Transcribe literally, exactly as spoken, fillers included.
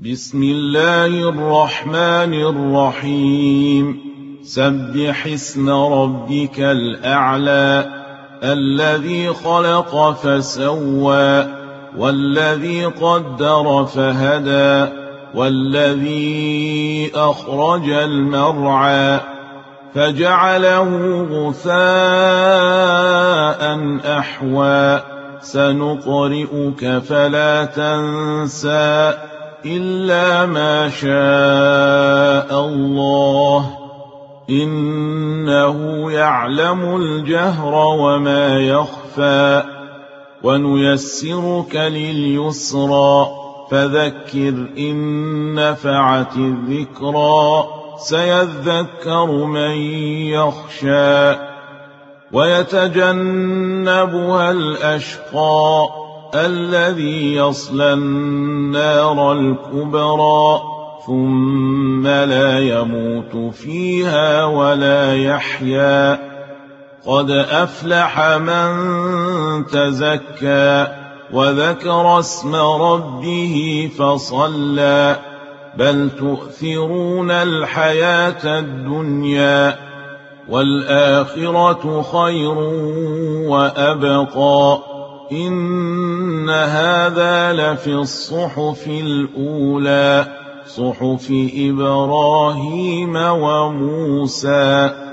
بسم الله الرحمن الرحيم. سبح اسم ربك الأعلى الذي خلق فسوى والذي قدر فهدى والذي أخرج المرعى فجعله غثاء أحوى سنقرئك فلا تنسى إلا ما شاء الله إنه يعلم الجهر وما يخفى ونيسرك لليسرى فذكر إن نفعت الذكرى سيذكر من يخشى ويتجنبها الأشقى الذي يصلى النار الكبرى ثم لا يموت فيها ولا يحيا قد أفلح من تزكى وذكر اسم ربه فصلى بل تؤثرون الحياة الدنيا والآخرة خير وأبقى إن هذا لفي الصحف الأولى صحف إبراهيم وموسى.